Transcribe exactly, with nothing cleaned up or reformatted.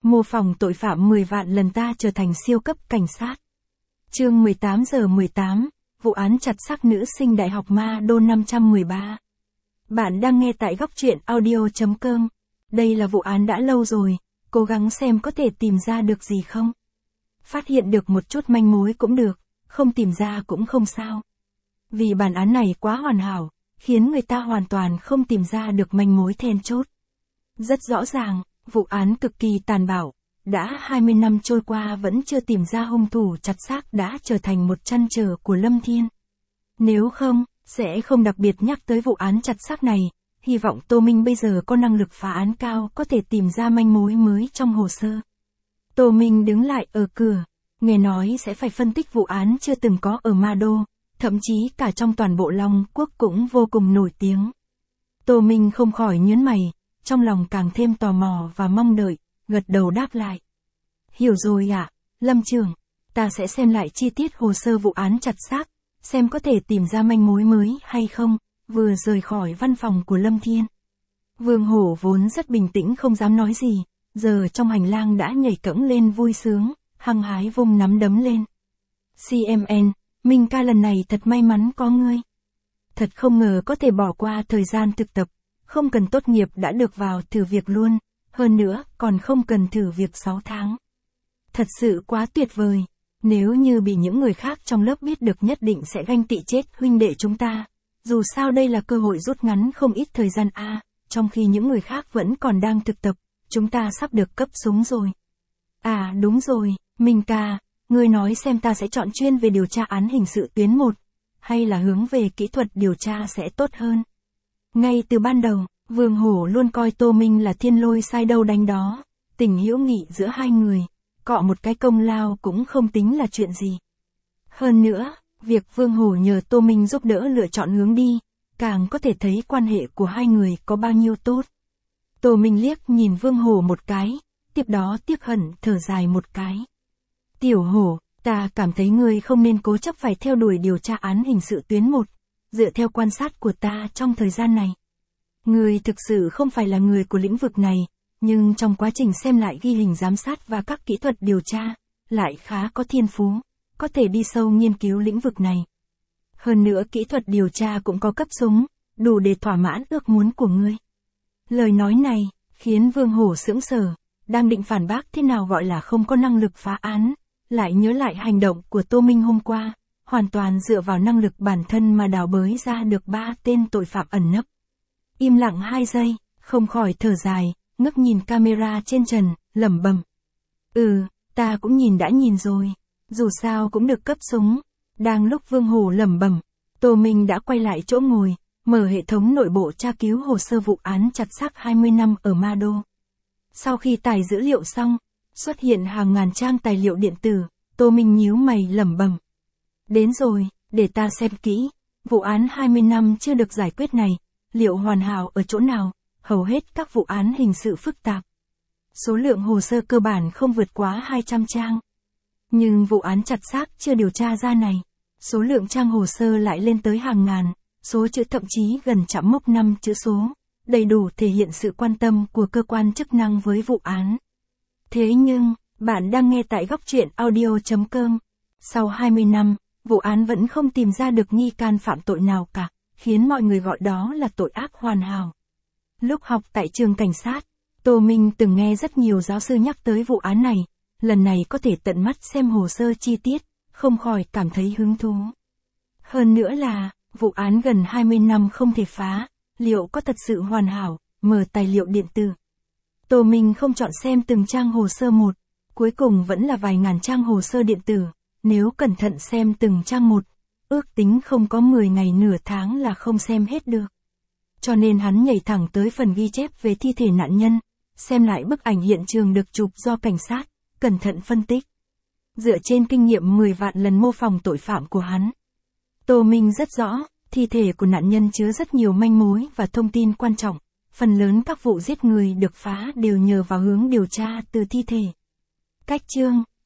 Mô phỏng tội phạm mười vạn lần ta trở thành siêu cấp cảnh sát. Chương mười tám giờ mười tám, vụ án chặt xác nữ sinh Đại học Ma Đô năm trăm mười ba. Bạn đang nghe tại góc truyện audio chấm com. Đây là vụ án đã lâu rồi, cố gắng xem có thể tìm ra được gì không. Phát hiện được một chút manh mối cũng được, không tìm ra cũng không sao. Vì bản án này quá hoàn hảo, khiến người ta hoàn toàn không tìm ra được manh mối then chốt. Rất rõ ràng, vụ án cực kỳ tàn bạo, đã hai mươi năm trôi qua vẫn chưa tìm ra hung thủ chặt xác đã trở thành một trăn trở của Lâm Thiên. Nếu không, sẽ không đặc biệt nhắc tới vụ án chặt xác này, hy vọng Tô Minh bây giờ có năng lực phá án cao có thể tìm ra manh mối mới trong hồ sơ. Tô Minh đứng lại ở cửa, nghe nói sẽ phải phân tích vụ án chưa từng có ở Ma Đô, thậm chí cả trong toàn bộ Long Quốc cũng vô cùng nổi tiếng. Tô Minh không khỏi nhướng mày, trong lòng càng thêm tò mò và mong đợi, gật đầu đáp lại. Hiểu rồi ạ, Lâm trưởng, ta sẽ xem lại chi tiết hồ sơ vụ án chặt xác, xem có thể tìm ra manh mối mới hay không, vừa rời khỏi văn phòng của Lâm Thiên. Vương Hổ vốn rất bình tĩnh không dám nói gì, giờ trong hành lang đã nhảy cẫng lên vui sướng, hăng hái vung nắm đấm lên. xê em en, Minh ca lần này thật may mắn có ngươi. Thật không ngờ có thể bỏ qua thời gian thực tập, không cần tốt nghiệp đã được vào thử việc luôn, hơn nữa còn không cần thử việc sáu tháng. Thật sự quá tuyệt vời, nếu như bị những người khác trong lớp biết được nhất định sẽ ganh tị chết huynh đệ chúng ta. Dù sao đây là cơ hội rút ngắn không ít thời gian a, trong khi những người khác vẫn còn đang thực tập, chúng ta sắp được cấp súng rồi. À đúng rồi, Minh ca, ngươi nói xem ta sẽ chọn chuyên về điều tra án hình sự tuyến một, hay là hướng về kỹ thuật điều tra sẽ tốt hơn. Ngay từ ban đầu, Vương Hổ luôn coi Tô Minh là thiên lôi sai đâu đánh đó, tình hữu nghị giữa hai người, cọ một cái công lao cũng không tính là chuyện gì. Hơn nữa, việc Vương Hổ nhờ Tô Minh giúp đỡ lựa chọn hướng đi, càng có thể thấy quan hệ của hai người có bao nhiêu tốt. Tô Minh liếc nhìn Vương Hổ một cái, tiếp đó tiếc hận thở dài một cái. Tiểu Hổ, ta cảm thấy ngươi không nên cố chấp phải theo đuổi điều tra án hình sự tuyến một, dựa theo quan sát của ta trong thời gian này. Ngươi thực sự không phải là người của lĩnh vực này, nhưng trong quá trình xem lại ghi hình giám sát và các kỹ thuật điều tra, lại khá có thiên phú, có thể đi sâu nghiên cứu lĩnh vực này. Hơn nữa kỹ thuật điều tra cũng có cấp súng, đủ để thỏa mãn ước muốn của ngươi. Lời nói này, khiến Vương Hổ sững sờ, đang định phản bác thế nào gọi là không có năng lực phá án, lại nhớ lại hành động của Tô Minh hôm qua, hoàn toàn dựa vào năng lực bản thân mà đào bới ra được ba tên tội phạm ẩn nấp. Im lặng hai giây, không khỏi thở dài, ngước nhìn camera trên trần, lẩm bẩm. Ừ, ta cũng nhìn đã nhìn rồi, dù sao cũng được cấp súng. Đang lúc Vương Hổ lẩm bẩm, Tô Minh đã quay lại chỗ ngồi, mở hệ thống nội bộ tra cứu hồ sơ vụ án chặt xác hai mươi năm ở Ma Đô. Sau khi tải dữ liệu xong, xuất hiện hàng ngàn trang tài liệu điện tử, Tô Minh nhíu mày lẩm bẩm. Đến rồi, để ta xem kỹ, vụ án hai mươi năm chưa được giải quyết này, liệu hoàn hảo ở chỗ nào? Hầu hết các vụ án hình sự phức tạp. Số lượng hồ sơ cơ bản không vượt quá hai trăm trang. Nhưng vụ án chặt xác chưa điều tra ra này, số lượng trang hồ sơ lại lên tới hàng ngàn, số chữ thậm chí gần chạm mốc năm chữ số, đầy đủ thể hiện sự quan tâm của cơ quan chức năng với vụ án. Thế nhưng, bạn đang nghe tại góc truyện audio chấm com. Sau hai mươi năm, vụ án vẫn không tìm ra được nghi can phạm tội nào cả, khiến mọi người gọi đó là tội ác hoàn hảo. Lúc học tại trường cảnh sát, Tô Minh từng nghe rất nhiều giáo sư nhắc tới vụ án này, lần này có thể tận mắt xem hồ sơ chi tiết, không khỏi cảm thấy hứng thú. Hơn nữa là, vụ án gần hai mươi năm không thể phá, liệu có thật sự hoàn hảo, mở tài liệu điện tử. Tô Minh không chọn xem từng trang hồ sơ một, cuối cùng vẫn là vài ngàn trang hồ sơ điện tử, nếu cẩn thận xem từng trang một, ước tính không có mười ngày nửa tháng là không xem hết được. Cho nên hắn nhảy thẳng tới phần ghi chép về thi thể nạn nhân, xem lại bức ảnh hiện trường được chụp do cảnh sát, cẩn thận phân tích. Dựa trên kinh nghiệm mười vạn lần mô phỏng tội phạm của hắn, Tô Minh rất rõ, thi thể của nạn nhân chứa rất nhiều manh mối và thông tin quan trọng, phần lớn các vụ giết người được phá đều nhờ vào hướng điều tra từ thi thể. Cách chương